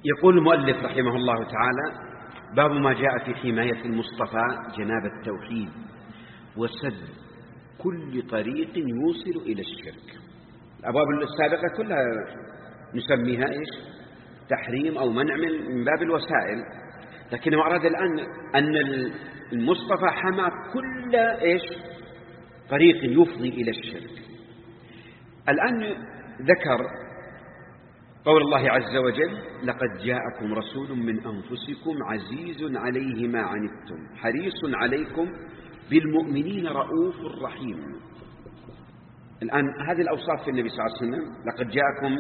يقول المؤلف رحمه الله تعالى: باب ما جاء في حماية المصطفى جناب التوحيد وسد كل طريق يوصل إلى الشرك. الأبواب السابقة كلها نسميها تحريم أو منع من باب الوسائل، لكن ما أراد الآن أن المصطفى حمى كل طريق يفضي إلى الشرك. الآن ذكر قول الله عز وجل: لقد جاءكم رسول من أنفسكم عزيز عليه ما عنتم حريص عليكم بالمؤمنين رؤوف رحيم. الآن هذه الأوصاف في النبي صلى الله عليه وسلم: لقد جاءكم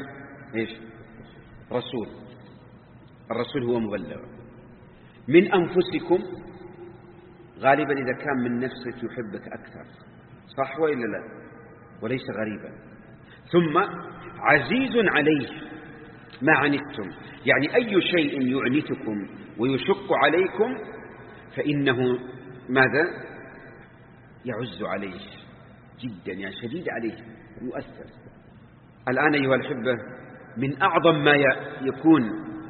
رسول، الرسول هو مبلغ من أنفسكم، غالبا إذا كان من نفسك يحبك أكثر، صح وإلا لا؟ وليس غريبا. ثم عزيز عليه ما عنتم، يعني أي شيء يعنتكم ويشق عليكم فإنه ماذا؟ يعز عليه جدا، يعني شديد عليه، يؤثر. الآن أيها الأحبة، من أعظم ما يكون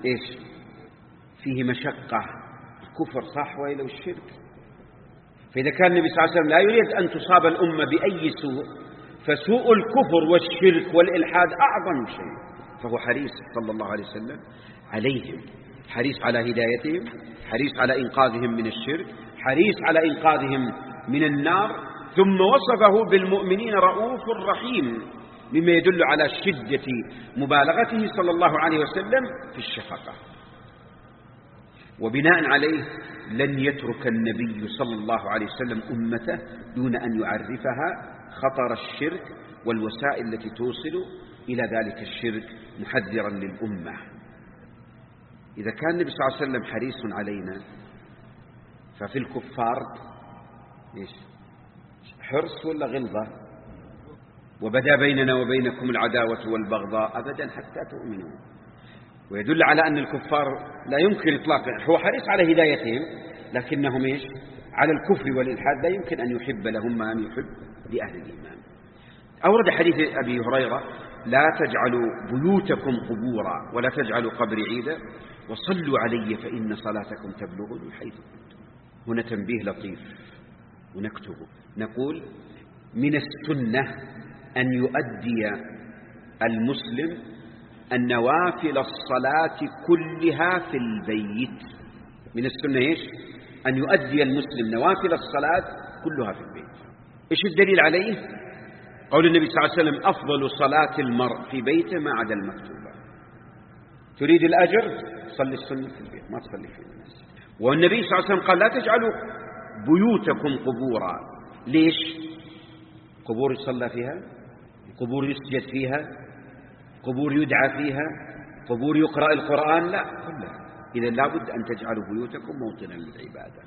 فيه مشقة الكفر، صح وإلا الشرك. فإذا كان النبي صلى الله عليه وسلم لا يريد أن تصاب الأمة بأي سوء، فسوء الكفر والشرك والإلحاد أعظم شيء، فهو حريص صلى الله عليه وسلم عليهم، حريص على هدايتهم، حريص على إنقاذهم من الشرك، حريص على إنقاذهم من النار. ثم وصفه بالمؤمنين رؤوف رحيم، مما يدل على شدة مبالغته صلى الله عليه وسلم في الشفقة. وبناء عليه لن يترك النبي صلى الله عليه وسلم أمته دون أن يعرفها خطر الشرك والوسائل التي توصل إلى ذلك الشرك، محذرا للأمة. إذا كان النبي صلى الله عليه وسلم حريص علينا، ففي الكفار حرص ولا غلظة؟ وبدا بيننا وبينكم العداوة والبغضاء أبدا حتى تؤمنوا. ويدل على أن الكفار لا يمكن إطلاقا، هو حريص على هدايتهم، لكنهم على الكفر والإلحاد لا يمكن أن يحب لهم ما يحب لأهل الإيمان. أورد حديث أبي هريرة: لا تجعلوا بيوتكم قبورا ولا تجعلوا قبري عيدا وصلوا علي فإن صلاتكم تبلغني حيث كنتم. هنا تنبيه لطيف ونكتبه، نقول: من السنة أن يؤدي المسلم النوافل الصلاة كلها في البيت. من السنة أن يؤدي المسلم نوافل الصلاة كلها في البيت. إيش الدليل عليه؟ قول النبي صلى الله عليه وسلم: أفضل صلاة المرء في بيته ما عدا المكتوبة. تريد الأجر؟ صلي السنة في البيت، ما تصلي في المسجد. والنبي صلى الله عليه وسلم قال: لا تجعلوا بيوتكم قبورا. ليش؟ قبور يصلى فيها، قبور يسجد فيها، قبور يدعى فيها، قبور يقرأ القرآن؟ لا، كلها. إذا لابد أن تجعلوا بيوتكم موطنا للعبادة.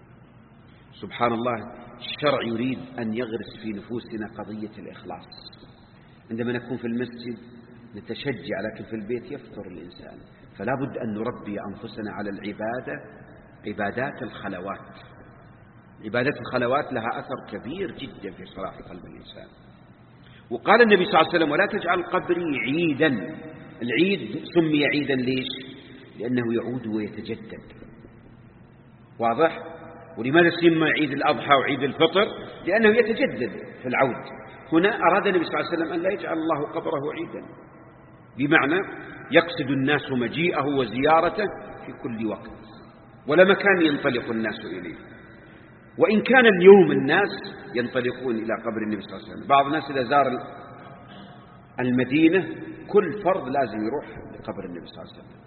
سبحان الله، الشرع يريد أن يغرس في نفوسنا قضية الإخلاص. عندما نكون في المسجد نتشجع، لكن في البيت يفتر الإنسان. فلا بد أن نربي أنفسنا على العبادة، عبادات الخلوات. عبادات الخلوات لها أثر كبير جدا في صلاح قلب الإنسان. وقال النبي صلى الله عليه وسلم: ولا تجعل قبري عيدا. العيد سمي عيدا ليش؟ لأنه يعود ويتجدد. واضح؟ ولماذا سمى عيد الأضحى وعيد الفطر؟ لأنه يتجدد في العود. هنا أراد النبي صلى الله عليه وسلم أن لا يجعل الله قبره عيدا، بمعنى يقصد الناس مجيئه وزيارته في كل وقت ولا مكان ينطلق الناس إليه. وإن كان اليوم الناس ينطلقون إلى قبر النبي صلى الله عليه وسلم، بعض الناس إذا زار المدينة كل فرض لازم يروح لقبر النبي صلى الله عليه وسلم.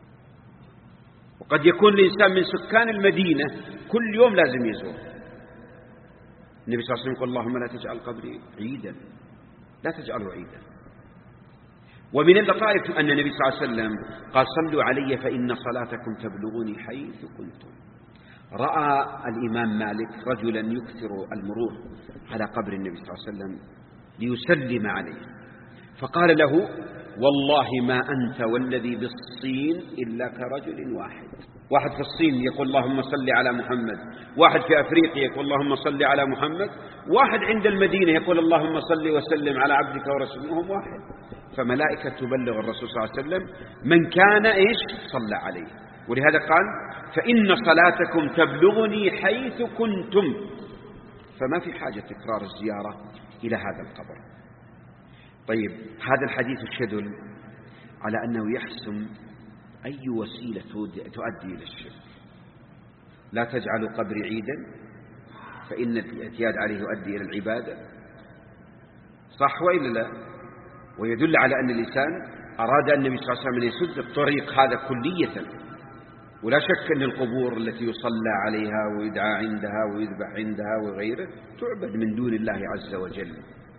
وقد يكون الإنسان من سكان المدينة كل يوم لازم يزور. النبي صلى الله عليه وسلم يقول: اللهم لا تجعل قبري عيدا، لا تجعله عيدا. ومن اللطائف أن النبي صلى الله عليه وسلم قال: صلوا علي فإن صلاتكم تبلغني حيث كنتم. رأى الإمام مالك رجلا يكثر المرور على قبر النبي صلى الله عليه وسلم ليسلم عليه، فقال له: والله ما أنت والذي بالصين إلا كرجل واحد. واحد في الصين يقول: اللهم صل على محمد، واحد في أفريقيا يقول: اللهم صل على محمد، واحد عند المدينة يقول: اللهم صل وسلم على عبدك ورسولهم واحد. فملائكة تبلغ الرسول صلى الله عليه وسلم من كان يصلى عليه. ولهذا قال فإن صلاتكم تبلغني حيث كنتم، فما في حاجة تكرار الزيارة إلى هذا القبر. طيب هذا الحديث يدل على أنه يحسم أي وسيلة تؤدي إلى الشرك. لا تجعلوا قبري عيدا فإن الاعتياد عليه يؤدي إلى العبادة، صح وإلا لا؟ ويدل على أن الإنسان أراد النبي صلى الله عليه وسلم أن يسد الطريق هذا كلية. ولا شك أن القبور التي يصلى عليها ويدعى عندها ويذبح عندها وغيره تعبد من دون الله عز وجل.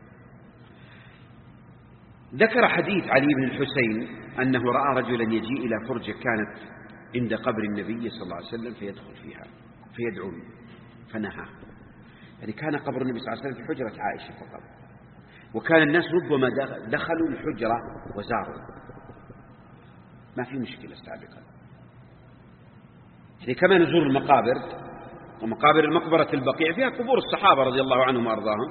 ذكر حديث علي بن الحسين أنه رأى رجلا يجيء إلى فرجة كانت عند قبر النبي صلى الله عليه وسلم فيدخل فيها فيدعو فنهى. يعني كان قبر النبي صلى الله عليه وسلم في حجرة عائشة فقط، وكان الناس ربما دخلوا الحجرة وزاروا، ما في مشكلة سابقا. يعني كما نزور المقابر، ومقابر المقبرة البقيع فيها قبور الصحابة رضي الله عنهم وأرضاهم،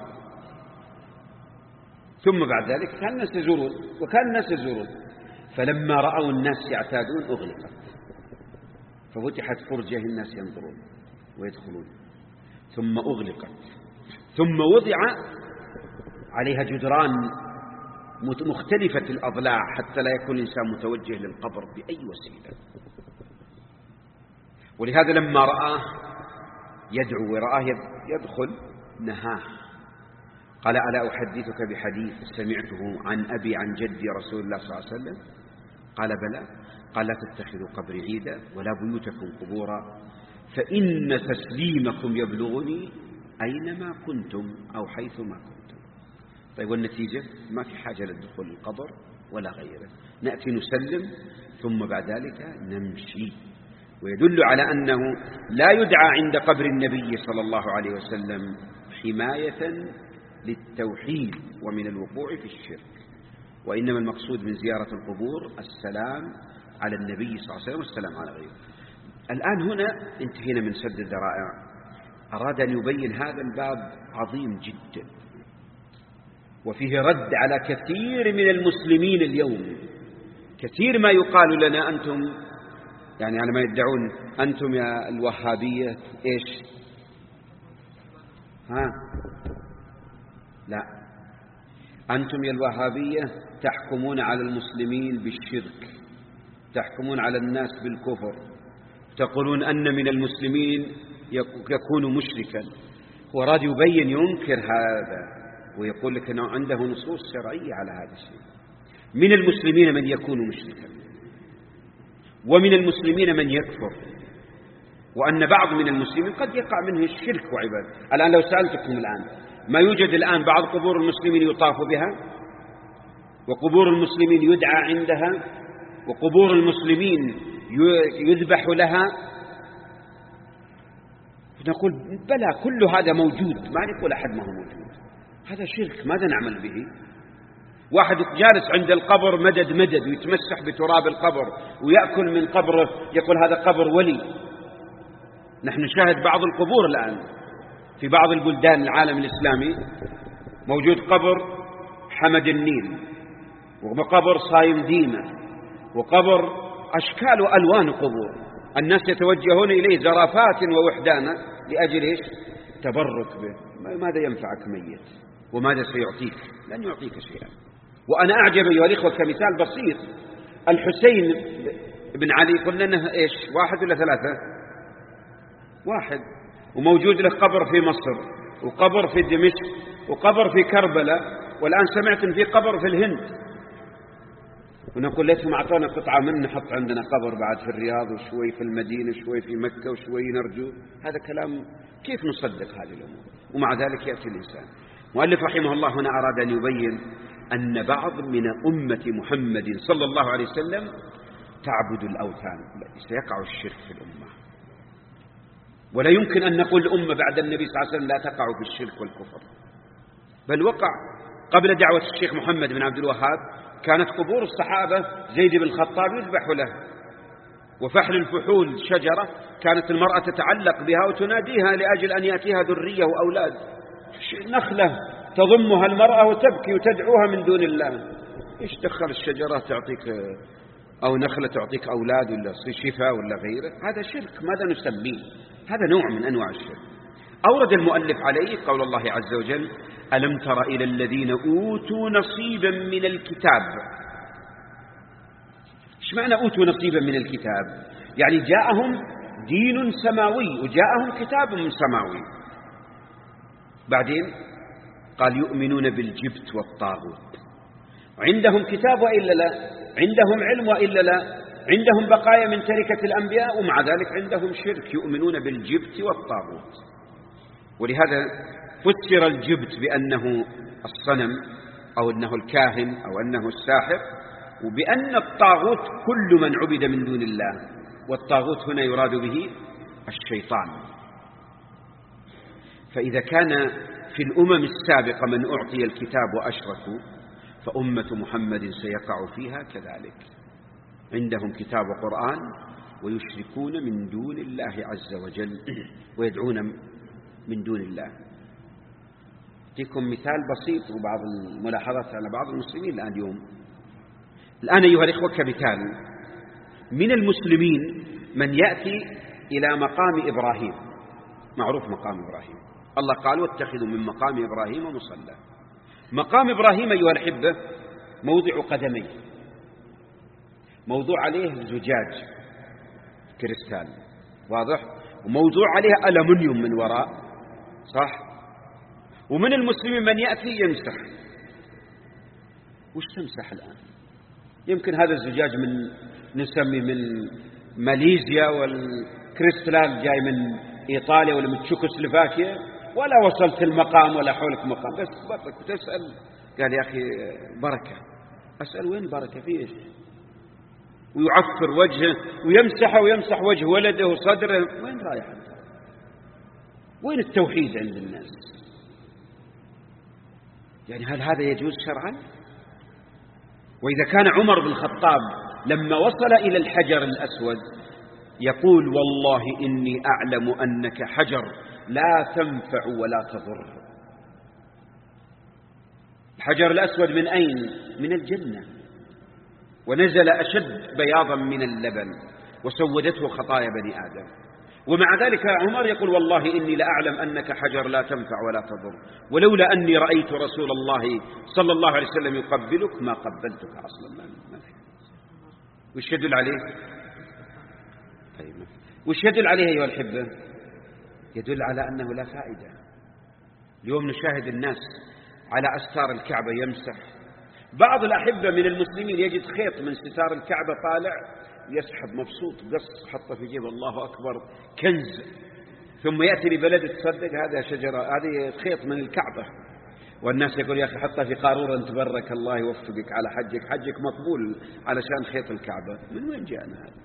ثم بعد ذلك كان الناس يزورون وكان الناس يزورون، فلما رأوا الناس يعتادون أغلقت، ففتحت فرجة الناس ينظرون ويدخلون، ثم أغلقت، ثم وضع عليها جدران مختلفة الأضلاع حتى لا يكون الإنسان متوجه للقبر بأي وسيلة. ولهذا لما رآه يدعو ورآه يدخل نهاه، قال ألا أحدثك بحديث سمعته عن أبي عن جدي رسول الله صلى الله عليه وسلم؟ قال بلى. قال لا تتخذوا قبري عيدا ولا بيوتكم قبورا فإن تسليمكم يبلغني أينما كنتم أو حيثما كنتم. طيب والنتيجة ما في حاجة للدخول القبر ولا غيره، نأتي نسلم ثم بعد ذلك نمشي. ويدل على أنه لا يدعى عند قبر النبي صلى الله عليه وسلم حماية للتوحيد ومن الوقوع في الشرك، وإنما المقصود من زيارة القبور السلام على النبي صلى الله عليه وسلم والسلام على غيره. الآن هنا انتهينا من سد الذرائع. أراد أن يبين هذا الباب عظيم جدا، وفيه رد على كثير من المسلمين اليوم. كثير ما يقال لنا أنتم، يعني على ما يدعون أنتم يا الوهابية إيش؟ لا، أنتم يا الوهابية تحكمون على المسلمين بالشرك، تحكمون على الناس بالكفر، تقولون أن من المسلمين يكون مشركا. وراد يبين ينكر هذا ويقول لك أنه عنده نصوص شرعية على هذا الشيء. من المسلمين من يكون مشركا، ومن المسلمين من يكفر، وأن بعض من المسلمين قد يقع منه الشرك وعبادة. الآن لو سألتكم الآن، ما يوجد الآن بعض قبور المسلمين يطاف بها، وقبور المسلمين يدعى عندها، وقبور المسلمين يذبح لها، نقول بلى كل هذا موجود، ما نقول أحد ما هو موجود. هذا شرك، ماذا نعمل به؟ واحد جالس عند القبر مدد ويتمسح بتراب القبر ويأكل من قبره، يقول هذا قبر ولي. نحن نشاهد بعض القبور الآن في بعض البلدان العالم الإسلامي، موجود قبر حمد النيل، وقبر صايم ديمة، وقبر أشكال وألوان قبور، الناس يتوجهون إليه زرافات ووحدانا لأجل إيش؟ تبرك به. ماذا ينفعك ميت؟ وماذا سيعطيك؟ لن يعطيك شيئا. وأنا أعجب أيها الإخوة كمثال بسيط، الحسين بن علي قلنا أنه إيش؟ 1 ولا 3؟ 1. وموجود له قبر في مصر، وقبر في دمشق، وقبر في كربلاء، والآن سمعت أن في قبر في الهند. ونقول ليتهم أعطونا قطعة منه نحط عندنا قبر بعد في الرياض، وشوي في المدينة، شوي في مكة، وشوي نرجو. هذا كلام كيف نصدق هذه الأمور؟ ومع ذلك يأتي الإنسان. مؤلف رحمه الله هنا أراد أن يبين أن بعض من أمة محمد صلى الله عليه وسلم تعبد الأوثان، سيقع الشرك في الأمة. ولا يمكن أن نقول الأمة بعد النبي صلى الله عليه وسلم لا تقع في الشرك والكفر، بل وقع. قبل دعوة الشيخ محمد بن عبد الوهاب كانت قبور الصحابة زيد بن الخطاب يذبح له، وفحل الفحول شجرة كانت المرأة تتعلق بها وتناديها لأجل أن يأتيها ذرية وأولاد. نخلة تضمها المرأة وتبكي وتدعوها من دون الله. إيش دخل الشجرة تعطيك أو نخلة تعطيك أولاد ولا شفاء ولا غيره، هذا شرك. ماذا نسميه؟ هذا نوع من أنواع الشرك. أورد المؤلف عليه قول الله عز وجل: ألم تر إلى الذين أوتوا نصيبا من الكتاب. إيش معنى أوتوا نصيبا من الكتاب؟ يعني جاءهم دين سماوي وجاءهم كتاب سماوي. بعدين قال: يؤمنون بالجبت والطاغوت. عندهم كتاب وإلا لا؟ عندهم علم وإلا لا؟ عندهم بقايا من تركة الأنبياء، ومع ذلك عندهم شرك، يؤمنون بالجبت والطاغوت. ولهذا فسر الجبت بأنه الصنم أو أنه الكاهن أو أنه الساحر، وبأن الطاغوت كل من عبد من دون الله، والطاغوت هنا يراد به الشيطان. فإذا كان في الأمم السابقة من أعطي الكتاب وأشركوا، فأمة محمد سيقع فيها كذلك. عندهم كتاب وقرآن ويشركون من دون الله عز وجل ويدعون من دون الله. أعطيكم مثال بسيط وبعض الملاحظات على بعض المسلمين الآن أيها الإخوة، كمثال من المسلمين من يأتي إلى مقام إبراهيم، معروف مقام إبراهيم، الله قال: واتخذوا من مقام إبراهيم مصلى. مقام إبراهيم أيها الأحبة موضع قدمي، موضوع عليه زجاج كريستال، واضح، وموضوع عليه ألمنيوم من وراء، صح؟ ومن المسلمين من يأتي يمسح. وش تمسح الآن؟ يمكن هذا الزجاج نسمي من ماليزيا، والكريستال جاي من إيطاليا ولا من تشيكوسلوفاكيا، ولا وصلت المقام ولا حولك مقام، بس بطلك وتسأل. قال: يا أخي بركة. أسأل: وين بركة؟ في إيش؟ ويعفر وجهه ويمسح وجه ولده وصدره. وين رايح أنت؟ وين التوحيد عند الناس؟ يعني هل هذا يجوز شرعا؟ وإذا كان عمر بن الخطاب لما وصل إلى الحجر الأسود يقول: والله إني أعلم أنك حجر لا تنفع ولا تضر. الحجر الأسود من أين؟ من الجنة، ونزل أشد بياضا من اللبن وسودته خطايا بني آدم، ومع ذلك عمر يقول: والله إني لأعلم أنك حجر لا تنفع ولا تضر، ولولا أني رأيت رسول الله صلى الله عليه وسلم يقبلك ما قبلتك أصلا. ما في. وش يدل عليه؟ طيب، وش يدل عليه أيها الأحبة؟ يدل على أنه لا فائدة. اليوم نشاهد الناس على أستار الكعبة يمسح. بعض الأحبة من المسلمين يجد خيط من ستار الكعبة طالع، يسحب مبسوط، قص حطه في جيبه، الله أكبر، كنز. ثم يأتي لبلد تصدق هذا شجرة، هذه خيط من الكعبة، والناس يقول: يا أخي حطه في قارورة تبارك الله يوفقك على حجك مقبول علشان خيط الكعبة. من وين جاءنا هذا؟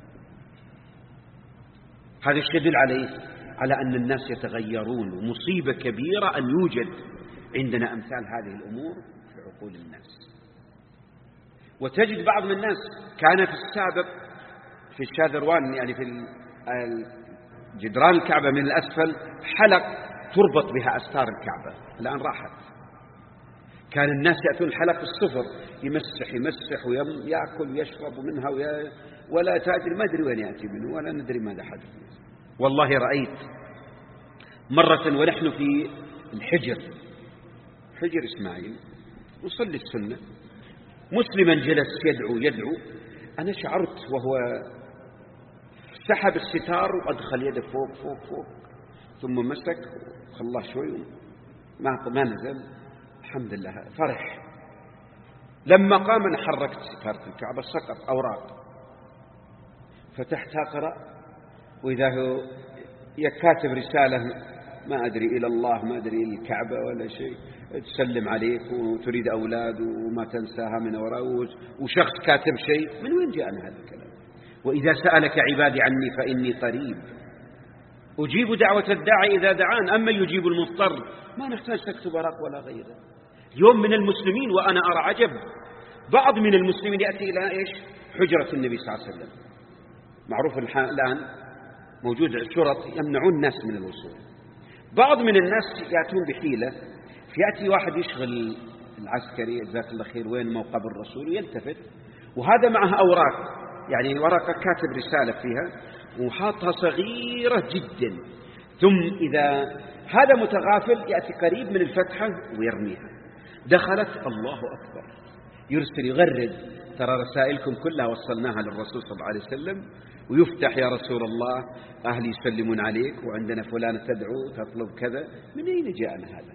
هذا يدل على أن الناس يتغيرون، ومصيبة كبيرة أن يوجد عندنا أمثال هذه الأمور في عقول الناس. وتجد بعض من الناس كان في السابق في الشاذروان، يعني في جدران الكعبة من الأسفل حلق تربط بها أستار الكعبة، الآن راحت. كان الناس يأتون الحلق الصفر، يمسح ويأكل ويشرب منها ولا تأدري، ما أدري وين يأتي منه ولا ندري ماذا حدث. والله رأيت مرة ونحن في حجر إسماعيل نصلي السنة، مسلما جلس يدعو. أنا شعرت وهو سحب الستار وأدخل يده فوق ثم مسك خلاه شوي ما نزل، الحمد لله فرح. لما قام أنا حركت ستارة الكعبة، سقط أوراق، فتحت أقرأ، وإذا هو يكاتب رسالة ما أدري إلى الله ما أدري إلى الكعبة ولا شيء، تسلم عليك وتريد أولاد وما تنساها من وراء، وشخص كاتب شيء. من وين جاءنا هذا الكلام؟ وإذا سألك عبادي عني فإني قريب أجيب دعوة الداعي إذا دعان، أما يجيب المضطر. ما نحتاج تكتب ورق ولا غيره. يوم من المسلمين، وأنا أرى عجب، بعض من المسلمين يأتي إلى إيش؟ حجرة النبي صلى الله عليه وسلم. معروف الآن موجود شرط يمنعون الناس من الوصول. بعض من الناس يأتون بحيلة، فيأتي واحد يشغل العسكري، جزاك الله خير، وين موقع الرسول، ويلتفت، وهذا معه أوراق يعني ورقة كاتب رسالة فيها وحاطها صغيرة جدا، ثم إذا هذا متغافل يأتي قريب من الفتحة ويرميها. دخلت، الله أكبر، يرسل يغرد: ترى رسائلكم كلها وصلناها للرسول صلى الله عليه وسلم، ويفتح: يا رسول الله أهلي يسلمون عليك، وعندنا فلانة تدعو تطلب كذا. من أين جاءنا هذا؟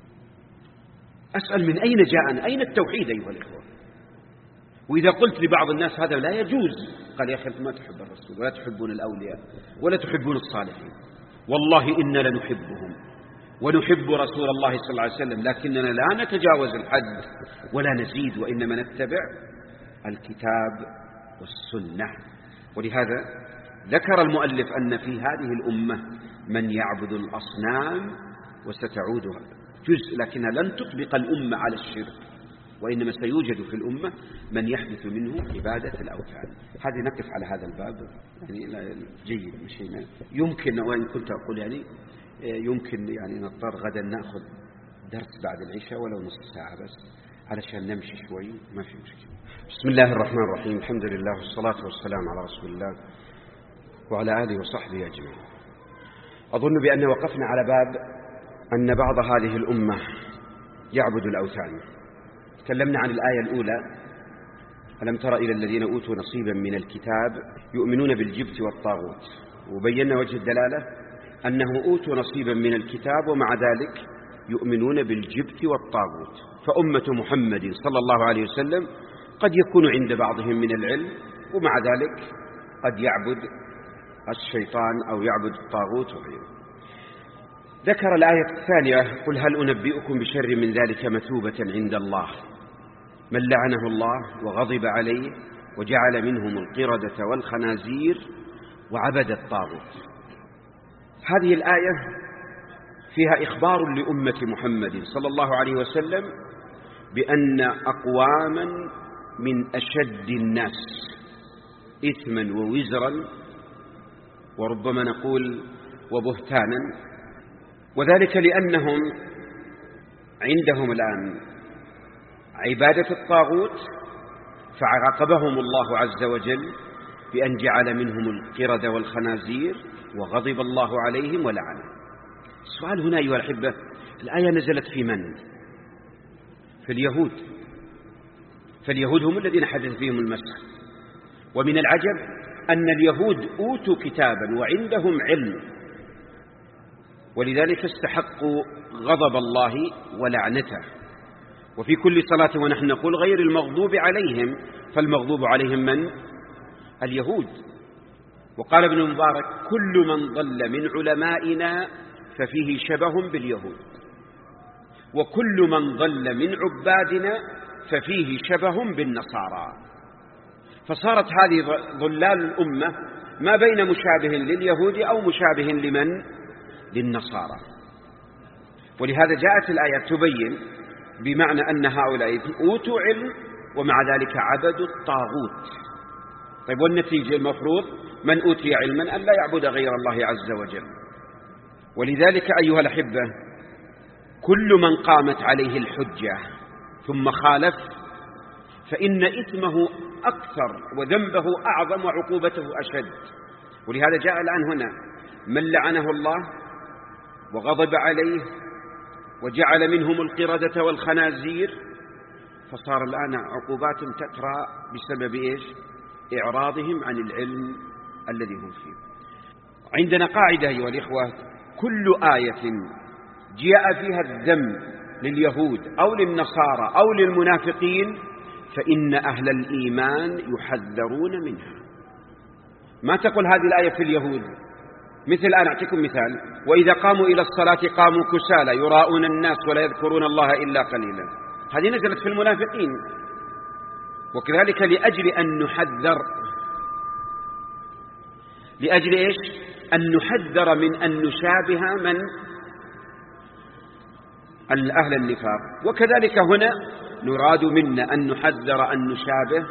أسأل: من أين جاءنا؟ أين التوحيد أيها الإخوة؟ وإذا قلت لبعض الناس هذا لا يجوز، قال: يا أخي أنتم ما تحب الرسول ولا تحبون الأولياء ولا تحبون الصالحين. والله إنا لنحبهم ونحب رسول الله صلى الله عليه وسلم، لكننا لا نتجاوز الحد ولا نزيد، وإنما نتبع الكتاب والسنة. ولهذا ذكر المؤلف أن في هذه الأمة من يعبد الأصنام وستعود جزء، لكنها لن تطبق الأمة على الشرك، وإنما سيوجد في الأمة من يحدث منه عبادة الأوثان. هذه نقف على هذا الباب، يعني جيد مشينا. يمكن، وإن كنت أقول يعني يمكن يعني نضطر غدا نأخذ درس بعد العشاء ولو نصف ساعة بس علشان نمشي شوي، ما في مشكلة. بسم الله الرحمن الرحيم، الحمد لله والصلاة والسلام على رسول الله وعلى آله وصحبه أجمعين. أظن بأن وقفنا على باب أن بعض هذه الأمة يعبد الأوثان. تكلمنا عن الآية الأولى: ألم تر إلى الذين أوتوا نصيبا من الكتاب يؤمنون بالجبت والطاغوت، وبينا وجه الدلالة أنه أوتوا نصيبا من الكتاب ومع ذلك يؤمنون بالجبت والطاغوت. فأمة محمد صلى الله عليه وسلم قد يكون عند بعضهم من العلم، ومع ذلك قد يعبد الشيطان أو يعبد الطاغوت وغيره. ذكر الآية الثانية: قل هل أنبئكم بشر من ذلك مثوبة عند الله من لعنه الله وغضب عليه وجعل منهم القردة والخنازير وعبد الطاغوت. هذه الآية فيها إخبار لأمة محمد صلى الله عليه وسلم بأن أقواما من أشد الناس إثما ووزرا، وربما نقول وبهتانا، وذلك لأنهم عندهم الآن عبادة الطاغوت، فعاقبهم الله عز وجل بأن جعل منهم القرد والخنازير وغضب الله عليهم ولعنهم. السؤال هنا أيها الأحبة: الآية نزلت في من؟ في اليهود. فاليهود هم الذين حدث فيهم المسخ. ومن العجب أن اليهود أوتوا كتابا وعندهم علم، ولذلك استحقوا غضب الله ولعنته. وفي كل صلاة ونحن نقول غير المغضوب عليهم، فالمغضوب عليهم من؟ اليهود. وقال ابن المبارك: كل من ضل من علمائنا ففيه شبه باليهود، وكل من ضل من عبادنا ففيه شبه بالنصارى. فصارت هذه ضلال الأمة ما بين مشابه لليهود أو مشابه لمن؟ للنصارى. ولهذا جاءت الآية تبين بمعنى أن هؤلاء أوتوا علم ومع ذلك عبدوا الطاغوت. طيب، والنتيجة المفروض من أوتي علما أن لا يعبد غير الله عز وجل. ولذلك أيها الأحبة، كل من قامت عليه الحجة ثم خالف فإن إثمه أكثر وذنبه أعظم وعقوبته أشد. ولهذا جاء الآن هنا: من لعنه الله وغضب عليه وجعل منهم القردة والخنازير. فصار الآن عقوبات تترى بسبب إيش؟ إعراضهم عن العلم الذي هم فيه. عندنا قاعدة أيها الإخوة: كل آية جاء فيها الذم لليهود أو للنصارى أو للمنافقين فإن أهل الإيمان يحذرون منها. ما تقول هذه الآية في اليهود، مثل الآن أعطيكم مثال: وإذا قاموا إلى الصلاة قاموا كسالى يراءون الناس ولا يذكرون الله إلا قليلا. هذه نزلت في المنافقين. وكذلك لأجل أن نحذر، لأجل إيش؟ أن نحذر من أن نشابه من؟ أهل النفاق. وكذلك هنا نراد منا أن نحذر أن نشابه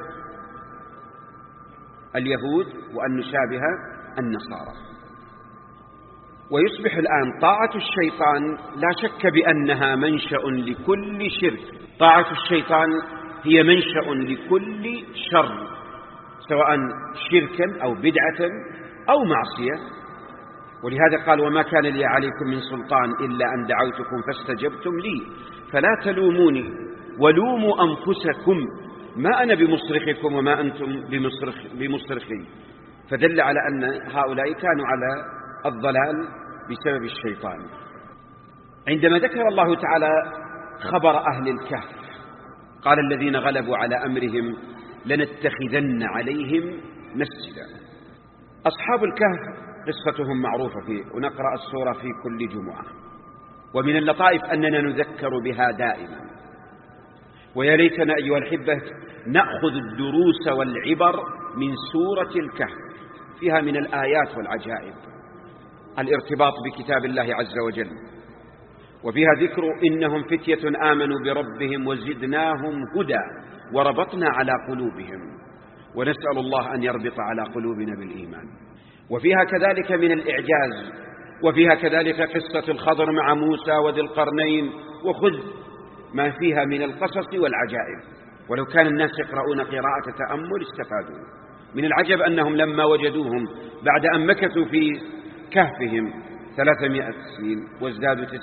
اليهود وأن نشابه النصارى. ويصبح الآن طاعة الشيطان لا شك بأنها منشأ لكل شرك. طاعة الشيطان هي منشأ لكل شر، سواء شركا أو بدعة أو معصية. ولهذا قال وما كان لي عليكم من سلطان إلا أن دعوتكم فاستجبتم لي فلا تلوموني ولوموا أنفسكم ما أنا بمصرخكم وما أنتم بمصرخي. فدل على أن هؤلاء كانوا على الضلال بسبب الشيطان. عندما ذكر الله تعالى خبر أهل الكهف قال الذين غلبوا على أمرهم لنتخذن عليهم مسجدا. أصحاب الكهف قصتهم معروفة فيه ونقرأ السورة في كل جمعة، ومن اللطائف أننا نذكر بها دائما. ويا ليتنا أيها الأحبة نأخذ الدروس والعبر من سورة الكهف، فيها من الآيات والعجائب الارتباط بكتاب الله عز وجل، وفيها ذكر إنهم فتية آمنوا بربهم وزدناهم هدى وربطنا على قلوبهم، ونسأل الله أن يربط على قلوبنا بالإيمان. وفيها كذلك من الإعجاز، وفيها كذلك قصة الخضر مع موسى وذي القرنين، وخذ ما فيها من القصص والعجائب. ولو كان الناس يقرؤون قراءة تأمل استفادوا. من العجب أنهم لما وجدوهم بعد أن مكثوا في كهفهم 300 سنين وازدادوا 9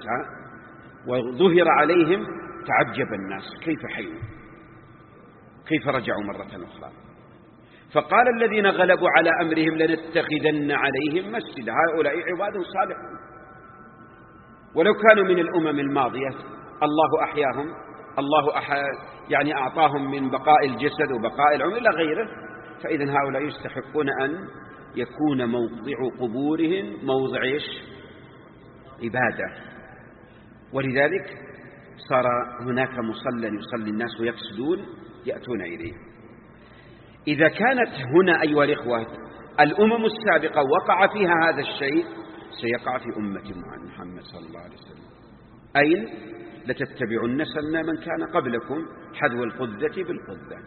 وظهر عليهم تعجب الناس كيف حيوا، كيف رجعوا مرة أخرى. فقال الذين غلبوا على أمرهم لنتخذن عليهم مسجدا. هؤلاء عباد صالحون، ولو كانوا من الأمم الماضية الله أحياهم، الله يعني أعطاهم من بقاء الجسد وبقاء العمر إلى غيره، فإذا هؤلاء يستحقون أن يكون موضع قبورهم موضع عبادة. ولذلك صار هناك مصلى يصلي الناس ويقصدون يأتون إليه. إذا كانت هنا أيها الإخوة الأمم السابقة وقع فيها هذا الشيء سيقع في أمة محمد صلى الله عليه وسلم. أين؟ لتتبعن سنن من كان قبلكم حذو القذة بالقذة.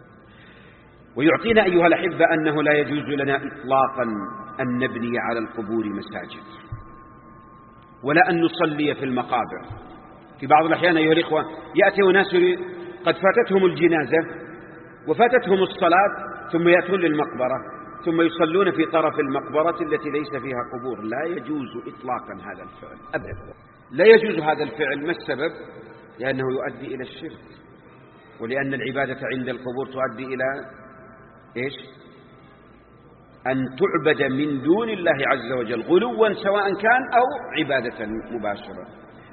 ويعطينا أيها الأحبة أنه لا يجوز لنا إطلاقا أن نبني على القبور مساجد، ولا أن نصلي في المقابر. في بعض الأحيان أيها الإخوة يأتي ناس قد فاتتهم الجنازة وفاتتهم الصلاة ثم يأتون للمقبرة ثم يصلون في طرف المقبرة التي ليس فيها قبور. لا يجوز إطلاقا هذا الفعل أبدا، لا يجوز هذا الفعل. ما السبب؟ لأنه يؤدي إلى الشرك، ولأن العبادة عند القبور تؤدي إلى إيش؟ أن تعبد من دون الله عز وجل غلوا سواء كان أو عبادة مباشرة.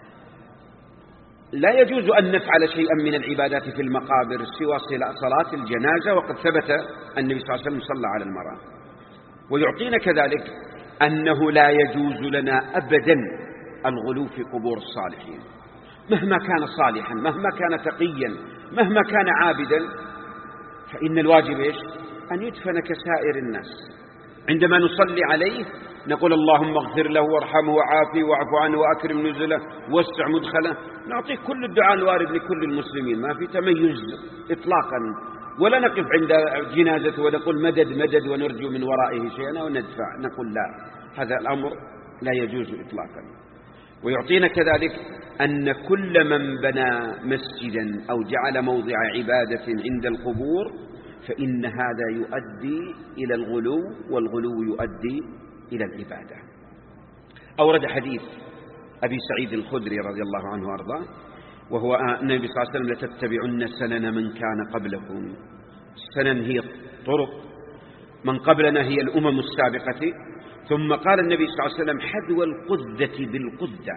لا يجوز أن نفعل شيئا من العبادات في المقابر سوى صلاة الجنازة، وقد ثبت النبي صلى الله عليه وسلم صلى على المرأة. ويعطينا كذلك أنه لا يجوز لنا أبدا الغلو في قبور الصالحين، مهما كان صالحا، مهما كان تقيا، مهما كان عابدا، فإن الواجب إيش؟ أن يدفن كسائر الناس. عندما نصلي عليه نقول اللهم اغفر له وارحمه وعافه واعف عنه وأكرم نزله ووسع مدخله، نعطيه كل الدعاء الوارد لكل المسلمين، ما في تميز إطلاقا. ولا نقف عند جنازته ونقول مدد مدد ونرجو من ورائه شيئا وندفع، نقول لا، هذا الأمر لا يجوز إطلاقا. ويعطينا كذلك أن كل من بنى مسجدا أو جعل موضع عبادة عند القبور فإن هذا يؤدي إلى الغلو، والغلو يؤدي إلى العبادة. أورد حديث أبي سعيد الخدري رضي الله عنه وأرضاه، وهو النبي صلى الله عليه وسلم لتتبعن سنن من كان قبلكم. السنن هي الطرق، من قبلنا هي الأمم السابقة. ثم قال النبي صلى الله عليه وسلم حذو القذة بالقذة،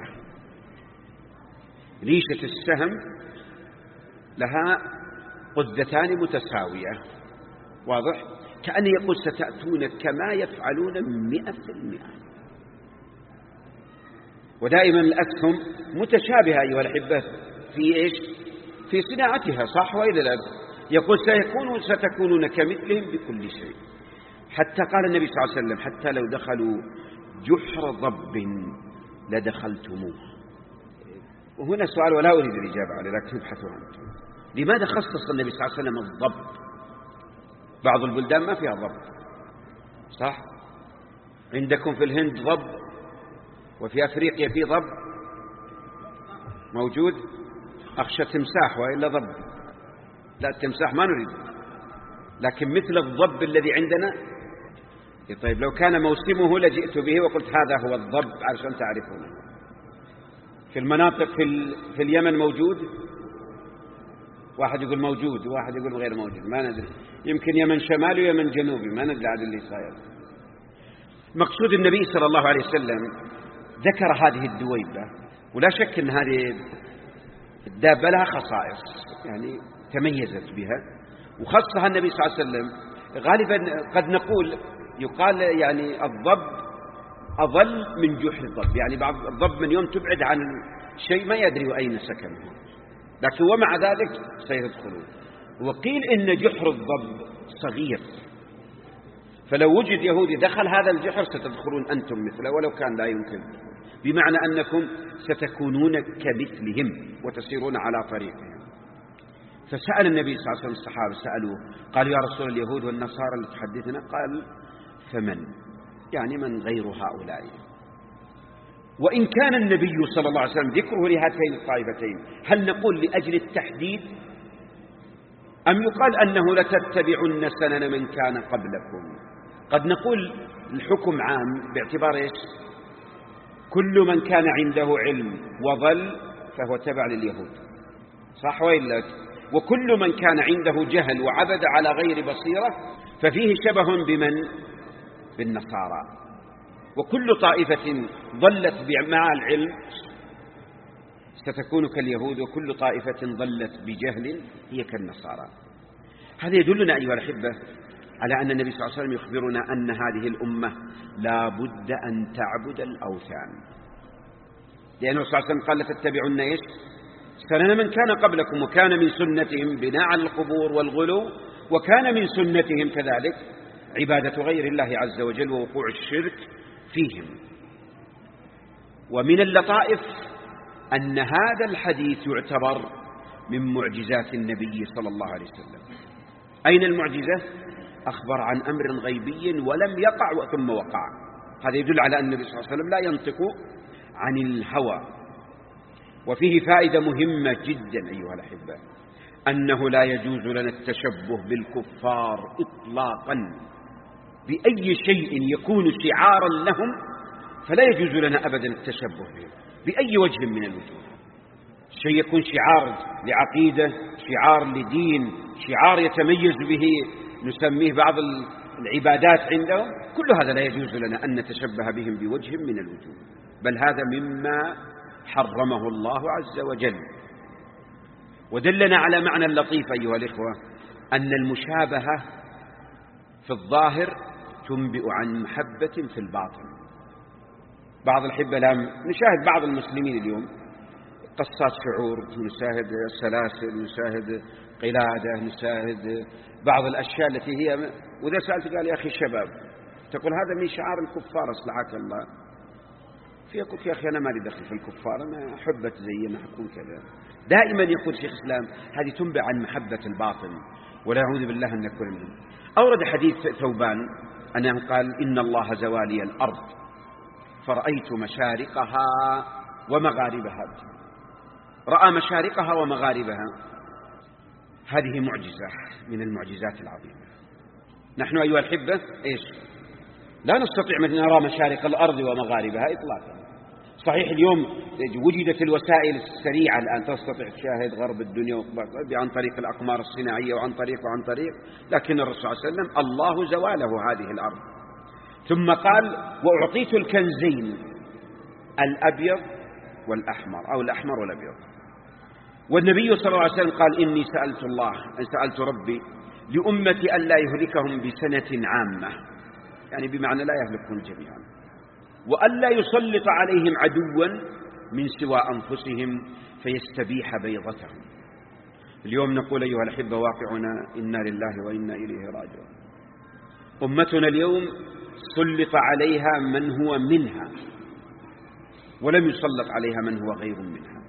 ريشة السهم لها قذتان متساوية، واضح؟ كأن يقول ستأتون كما يفعلون 100%. ودائما الأسهم متشابهة أيها الأحبة في إيش؟ في صناعتها، صح وإلا لا؟ يقول ستكونون كمثلهم بكل شيء. حتى قال النبي صلى الله عليه وسلم حتى لو دخلوا جحر ضب لدخلتموه. وهنا سؤال ولا أريد الإجابة عليه، لكن ابحثوا عنه. لماذا خصص النبي صلى الله عليه وسلم الضب؟ بعض البلدان ما فيها ضب، صح؟ عندكم في الهند ضب، وفي أفريقيا في ضب موجود. أخشى تمساح وإلا ضب. لا، التمساح ما نريد، لكن مثل الضب الذي عندنا. طيب لو كان موسمه لجئت به وقلت هذا هو الضب علشان تعرفونه. في المناطق في اليمن موجود، واحد يقول موجود وواحد يقول غير موجود، ما ندري، يمكن يمن شمالي ويمن جنوبي، ما ندري عاد اللي صاير. مقصود النبي صلى الله عليه وسلم ذكر هذه الدويبة، ولا شك أن هذه الدابة لها خصائص يعني تميزت بها، وخصها النبي صلى الله عليه وسلم. غالبا قد يقال يعني الضب أضل من جحر الضب، يعني بعض الضب من يوم تبعد عن شيء ما يدري أين سكنه، لكن ومع ذلك سيدخلون. وقيل إن جحر الضب صغير، فلو وجد يهودي دخل هذا الجحر ستدخلون أنتم مثله ولو كان لا يمكن، بمعنى أنكم ستكونون كمثلهم وتسيرون على طريقهم. فسأل النبي صلى الله عليه وسلم الصحابة، سألوه قالوا يا رسول اليهود والنصارى اللي تحدثنا، قال فمن؟ يعني من غير هؤلاء. وإن كان النبي صلى الله عليه وسلم ذكره لهاتين الطائفتين، هل نقول لأجل التحديد أم يقال أنه لتتبعن سنن من كان قبلكم؟ قد نقول الحكم عام باعتبار إيش؟ كل من كان عنده علم وضل فهو تبع لليهود، صح وإلا؟ وكل من كان عنده جهل وعبد على غير بصيرة ففيه شبه بمن؟ بالنصارى. وكل طائفة ضلت مع العلم ستكون كاليهود، وكل طائفة ضلت بجهل هي كالنصارى. هذا يدلنا أيها الأحبة على أن النبي صلى الله عليه وسلم يخبرنا أن هذه الأمة لا بد أن تعبد الأوثان، لأنه صلى الله عليه وسلم قال لتتبعن إيش؟ سنن من كان قبلكم، وكان من سنتهم بناء على القبور والغلو، وكان من سنتهم كذلك عبادة غير الله عز وجل ووقوع الشرك فيهم. ومن اللطائف أن هذا الحديث يعتبر من معجزات النبي صلى الله عليه وسلم. أين المعجزة؟ أخبر عن أمر غيبي ولم يقع ثم وقع. هذا يدل على أن النبي صلى الله عليه وسلم لا ينطق عن الهوى. وفيه فائدة مهمة جدا أيها الأحبة، أنه لا يجوز لنا التشبه بالكفار إطلاقا بأي شيء يكون شعارا لهم، فلا يجوز لنا أبدا التشبه به بأي وجه من الوجوه. شيء يكون شعار لعقيدة، شعار لدين، شعار يتميز به نسميه بعض العبادات عندهم، كل هذا لا يجوز لنا أن نتشبه بهم بوجه من الوجوه، بل هذا مما حرمه الله عز وجل. ودلنا على معنى لطيف أيها الإخوة، أن المشابهة في الظاهر تنبئ عن محبة في الباطن. بعض الأحبة الآن نشاهد بعض المسلمين اليوم قصات شعور، نشاهد سلاسل، نشاهد قلادة، نشاهد بعض الأشياء التي هي، وإذا سألت قال يا أخي الشباب، تقول هذا من شعار الكفار أصلحك الله. فيقول يا أخي أنا ما لي دخل في الكفار، أنا أحبت زي ما أكون كذا. دائما يقول شيخ الإسلام هذه تنبع عن محبة الباطن، ولا أعوذ بالله أن نكون منهم. أورد حديث ثوبان أنه قال إن الله زوالي الأرض فرأيت مشارقها ومغاربها، رأى مشارقها ومغاربها. هذه معجزة من المعجزات العظيمة. نحن أيها الأحبة إيش؟ لا نستطيع أن نرى مشارق الأرض ومغاربها إطلاقا. صحيح اليوم وجدت الوسائل السريعة الآن تستطيع تشاهد غرب الدنيا عن طريق الأقمار الصناعية وعن طريق، لكن الرسول صلى الله عليه وسلم الله زواله هذه الأرض. ثم قال وأعطيت الكنزين الأبيض والأحمر، أو الأحمر والأبيض. والنبي صلى الله عليه وسلم قال إني سألت ربي لأمتي ألا يهلكهم بسنة عامة، يعني بمعنى لا يهلكهم جميعا، وألا يسلط عليهم عدوا من سوى أنفسهم فيستبيح بيضتهم. اليوم نقول أيها الأحبة واقعنا إنا لله وإنا إليه راجعون. أمتنا اليوم سلط عليها من هو منها، ولم يسلط عليها من هو غير منها،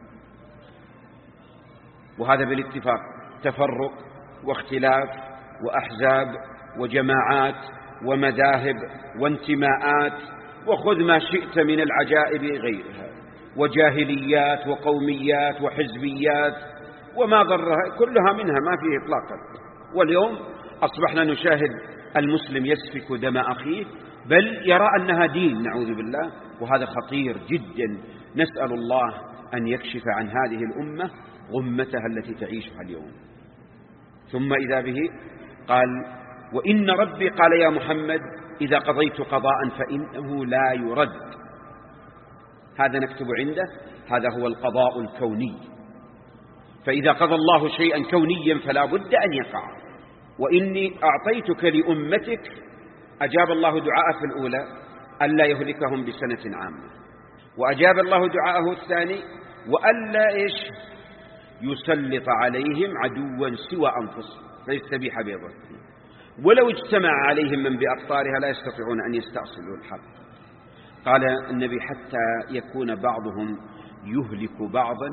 وهذا بالاتفاق. تفرق واختلاف وأحزاب وجماعات ومذاهب وانتماءات، وخذ ما شئت من العجائب غيرها، وجاهليات وقوميات وحزبيات وما ضرها، كلها منها ما فيه إطلاقا. واليوم أصبحنا نشاهد المسلم يسفك دم أخيه، بل يرى أنها دين، نعوذ بالله، وهذا خطير جدا. نسأل الله أن يكشف عن هذه الأمة غمتها التي تعيشها اليوم. ثم إذا به قال: وإن ربي قال يا محمد إذا قضيت قضاء فإنه لا يرد. هذا نكتب عنده، هذا هو القضاء الكوني. فإذا قضى الله شيئا كونيا فلا بد أن يقع. وإني أعطيتك لأمتك، أجاب الله دعاءه في الأولى ألا يهلكهم بسنة عامة، وأجاب الله دعاءه الثاني وألا يسلط عليهم عدوا سوى أنفسهم فيستبيح بيضهم، ولو اجتمع عليهم من بأقطارها لا يستطيعون أن يستأصلوا الحق. قال النبي: حتى يكون بعضهم يهلك بعضا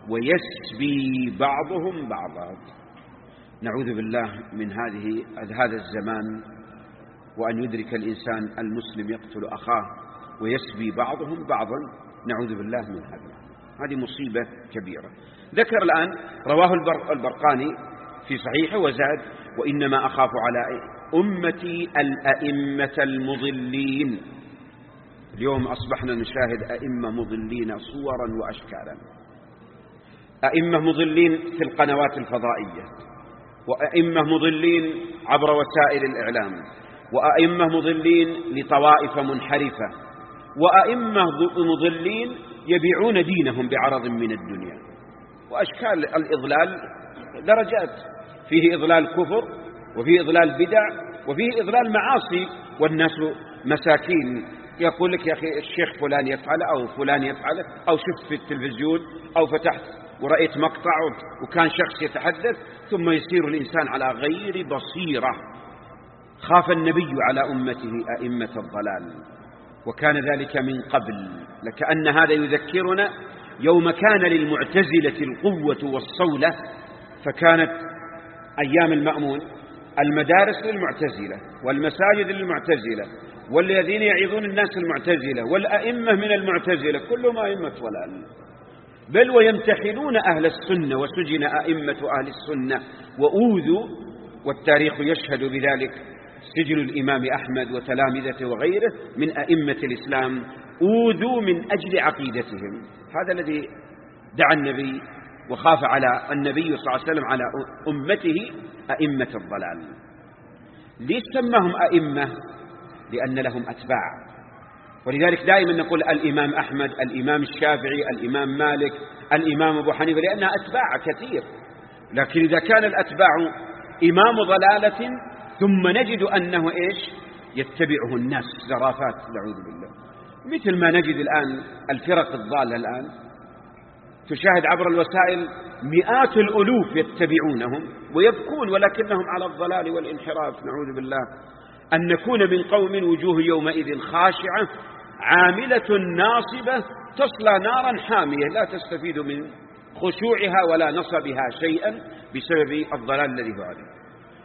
ويسبي بعضهم بعضا. نعوذ بالله من هذا الزمان، وأن يدرك الإنسان المسلم يقتل أخاه ويسبي بعضهم بعضا، نعوذ بالله من هذه مصيبة كبيرة. ذكر الآن، رواه البرقاني في صحيحه وزاد: وإنما أخاف على أمتي الأئمة المضلين. اليوم أصبحنا نشاهد أئمة مضلين صورا وأشكالا، أئمة مضلين في القنوات الفضائية، وأئمة مضلين عبر وسائل الإعلام، وأئمة مضلين لطوائف منحرفة، وأئمة مضلين يبيعون دينهم بعرض من الدنيا. وأشكال الإضلال درجات، فيه إضلال كفر، وفيه إضلال بدع، وفيه إضلال معاصي، والناس مساكين. يقول لك: يا أخي الشيخ فلان يفعل أو فلان يفعل، أو شفت في التلفزيون أو فتحت ورأيت مقطع وكان شخص يتحدث، ثم يسير الإنسان على غير بصيرة. خاف النبي على أمته أئمة الضلال، وكان ذلك من قبل. لكأن هذا يذكرنا يوم كان للمعتزلة القوة والصولة، فكانت أيام المأمون المدارس للمعتزلة والمساجد للمعتزلة والذين يعظون الناس المعتزلة والأئمة من المعتزلة كلهم أئمة ضلال، بل ويمتحنون أهل السنة، وسجن أئمة أهل السنة وأوذوا، والتاريخ يشهد بذلك. سجن الإمام أحمد وتلامذته وغيره من أئمة الإسلام أوذوا من أجل عقيدتهم. هذا الذي دعا النبي وخاف على النبي صلى الله عليه وسلم على أمته أئمة الضلال. ليش سماهم أئمة؟ لأن لهم أتباع، ولذلك دائما نقول الإمام أحمد، الإمام الشافعي، الإمام مالك، الإمام أبو حنيفة، لأنها أتباع كثير. لكن إذا كان الأتباع إمام ضلالة ثم نجد أنه يتبعه الناس زرافات، نعوذ بالله، مثل ما نجد الآن الفرق الضالة الآن تشاهد عبر الوسائل مئات الألوف يتبعونهم ويبكون، ولكنهم على الضلال والانحراف، نعوذ بالله. أن نكون من قوم وجوه يومئذ خاشعة عاملة ناصبة تصلى نارا حامية لا تستفيد من خشوعها ولا نصبها شيئا بسبب الضلال الذي هو عليه.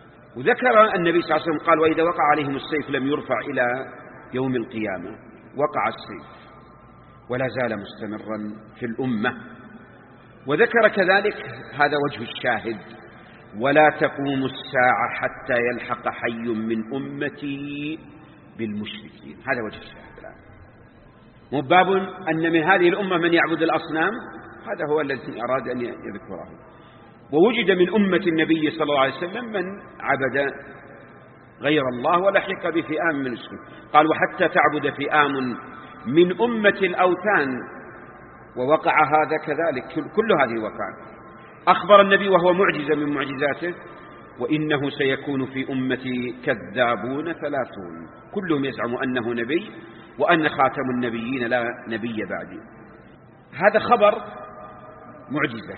وذكر النبي صلى الله عليه وسلم قال: وإذا وقع عليهم السيف لم يرفع إلى يوم القيامة. وقع السيف ولا زال مستمرا في الأمة. وذكر كذلك هذا وجه الشاهد: ولا تقوم الساعة حتى يلحق حي من أمتي بالمشركين. هذا وجه الشاهد الآن. مباب أن من هذه الأمة من يعبد الأصنام، هذا هو الذي أراد أن يذكره. ووجد من أمة النبي صلى الله عليه وسلم من عبد غير الله ولحق بفئام من السنة. قال: وحتى تعبد فئام من أمة الأوثان. ووقع هذا كذلك، كل هذه وقع. أخبر النبي وهو معجزة من معجزاته: وإنه سيكون في أمتي كذابون 30، كلهم يزعم أنه نبي وأن خاتم النبيين لا نبي بعدي. هذا خبر معجزة،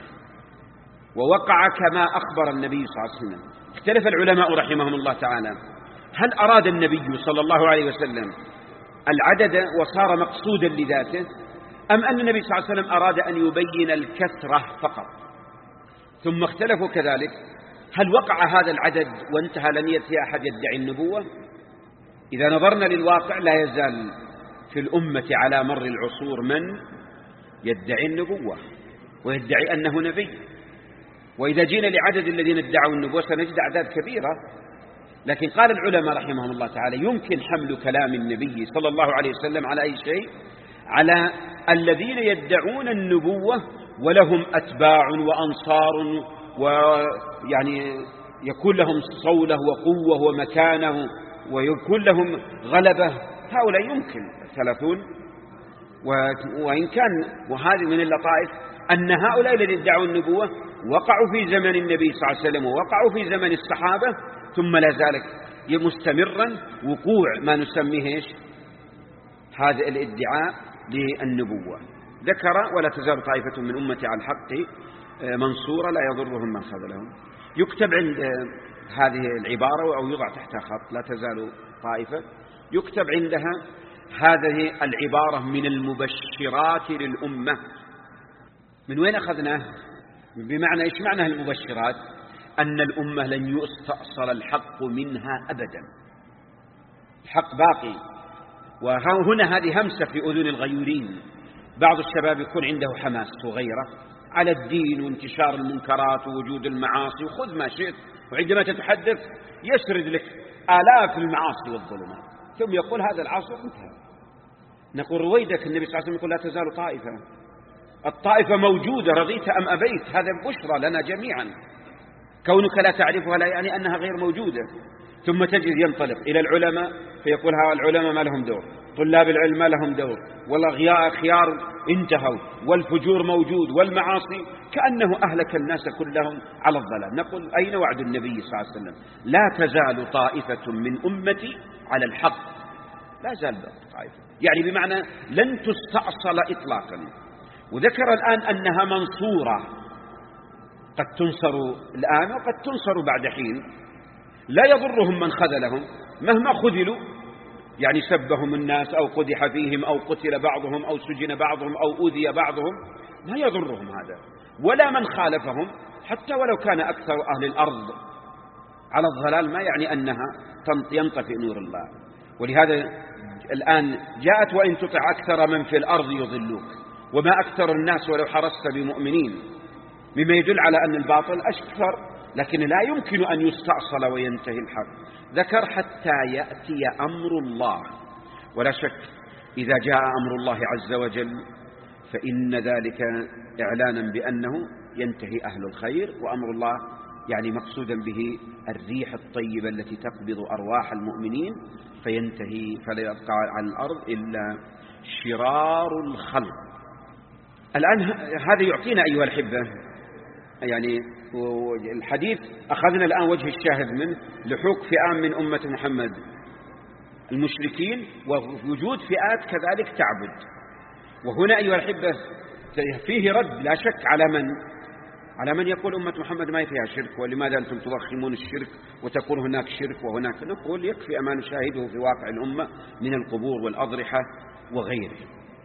ووقع كما أخبر النبي صلى الله عليه وسلم. اختلف العلماء رحمهم الله تعالى: هل أراد النبي صلى الله عليه وسلم العدد وصار مقصودا لذاته، أم أن النبي صلى الله عليه وسلم أراد أن يبين الكثرة فقط؟ ثم اختلفوا كذلك: هل وقع هذا العدد وانتهى لن يأتي أحد يدعي النبوة؟ إذا نظرنا للواقع لا يزال في الأمة على مر العصور من يدعي النبوة ويدعي أنه نبي. وإذا جينا لعدد الذين ادعوا النبوة سنجد أعداد كبيرة، لكن قال العلماء رحمهم الله تعالى يمكن حمل كلام النبي صلى الله عليه وسلم على أي شيء؟ على الذين يدعون النبوة ولهم أتباع وأنصار، ويعني يكون لهم صولة وقوة ومكانة ويكون لهم غلبة. هؤلاء يمكن 30. وإن كان وهذه من اللطائف أن هؤلاء الذين ادعوا النبوة وقعوا في زمن النبي صلى الله عليه وسلم ووقعوا في زمن الصحابة، ثم لا ذلك مستمرا وقوع ما نسميه هذا الادعاء للنبوة. ذكر ولا تزال طائفة من أمتي على الحق منصورة لا يضرهم من خذلهم. يكتب عند هذه العبارة أو يضع تحتها خط لا تزال طائفة، يكتب عندها هذه العبارة من المبشرات للأمة. من وين أخذناه؟ بمعنى إيش معنى المبشرات؟ أن الأمة لن يستأصل الحق منها أبدا، الحق باقي. وهنا هذه همسة في أذن الغيورين. بعض الشباب يكون عنده حماس وغيره على الدين وانتشار المنكرات ووجود المعاصي وخذ ما شئت، وعندما تتحدث يسرد لك آلاف المعاصي والظلمات، ثم يقول هذا العصر انتهى. نقول رويدك النبي صلى الله عليه وسلم يقول لا تزال طائفة، الطائفة موجودة رضيت أم أبيت، هذا بشرى لنا جميعا. كونك لا تعرفها لا يعني أنها غير موجودة. ثم تجد ينطلق إلى العلماء فيقول ها العلماء ما لهم دور، طلاب العلم ما لهم دور، والأغياء خيار انتهوا، والفجور موجود، والمعاصي، كأنه أهلك الناس كلهم على الضلال. نقول أين وعد النبي صلى الله عليه وسلم؟ لا تزال طائفة من أمتي على الحق، لا زال طائفة، يعني بمعنى لن تستأصل إطلاقا. وذكر الآن أنها منصورة، قد تنصر الآن وقد تنصر بعد حين، لا يضرهم من خذلهم مهما خذلوا، يعني سبهم الناس أو قدح فيهم أو قتل بعضهم أو سجن بعضهم أو أذي بعضهم، ما يضرهم هذا، ولا من خالفهم حتى ولو كان أكثر أهل الأرض على الضلال، ما يعني أنها ينطفئ نور الله. ولهذا الآن جاءت وإن تطع أكثر من في الأرض يضلوك، وما أكثر الناس ولو حرصت بمؤمنين، مما يدل على أن الباطل أكثر، لكن لا يمكن أن يستأصل وينتهي الحق. ذكر حتى يأتي أمر الله، ولا شك إذا جاء أمر الله عز وجل فإن ذلك إعلانا بأنه ينتهي أهل الخير، وأمر الله يعني مقصودا به الريح الطيبة التي تقبض أرواح المؤمنين فينتهي، فلا يبقى على الأرض إلا شرار الخلق. الآن هذا يعطينا أيها الأحبة، يعني الحديث أخذنا الآن وجه الشاهد منه لحوق فئام من أمة محمد المشركين، ووجود فئات كذلك تعبد. وهنا أيها الأحبة فيه رد لا شك على من يقول أمة محمد ما فيها شرك، ولماذا أنتم تضخمون الشرك وتقول هناك شرك وهناك. نقول يكفي ما نشاهده في واقع الأمة من القبور والأضرحة وغيره.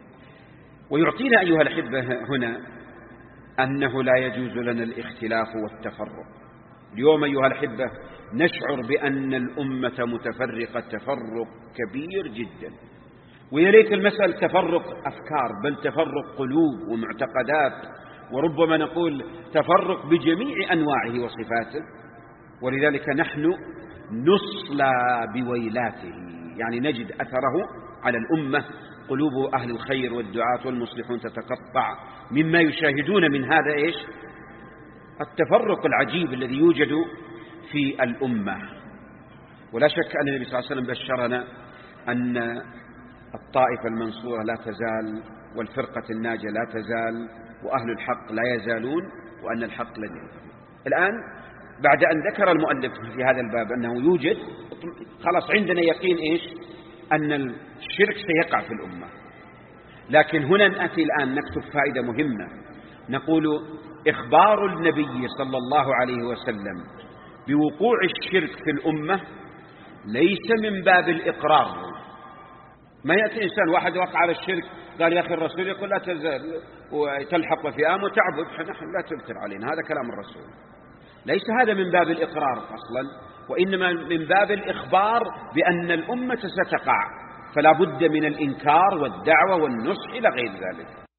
ويعطينا أيها الأحبة هنا أنه لا يجوز لنا الاختلاف والتفرق. اليوم أيها الأحبة نشعر بأن الأمة متفرقة تفرق كبير جدا، ويا ليت المسألة تفرق أفكار، بل تفرق قلوب ومعتقدات، وربما نقول تفرق بجميع أنواعه وصفاته. ولذلك نحن نصلى بويلاته، يعني نجد أثره على الأمة، قلوب أهل الخير والدعاة والمصلحون تتقطع مما يشاهدون من هذا التفرق العجيب الذي يوجد في الأمة. ولا شك أن النبي صلى الله عليه وسلم بشرنا أن الطائفة المنصورة لا تزال، والفرقة الناجية لا تزال، وأهل الحق لا يزالون، وأن الحق لن ينتهي. الآن بعد أن ذكر المؤلف في هذا الباب أنه يوجد، خلاص عندنا يقين أن الشرك سيقع في الأمة. لكن هنا نأتي الآن نكتب فائدة مهمة، نقول إخبار النبي صلى الله عليه وسلم بوقوع الشرك في الأمة ليس من باب الإقرار. ما يأتي إنسان واحد وقع على الشرك قال يا أخي الرسول يقول لا تزال وتلحق فئام وتعبد، نحن لا تنكر علينا، هذا كلام الرسول. ليس هذا من باب الإقرار أصلا، وإنما من باب الإخبار بأن الأمة ستقع، فلا بد من الإنكار والدعوة والنصح إلى غير ذلك.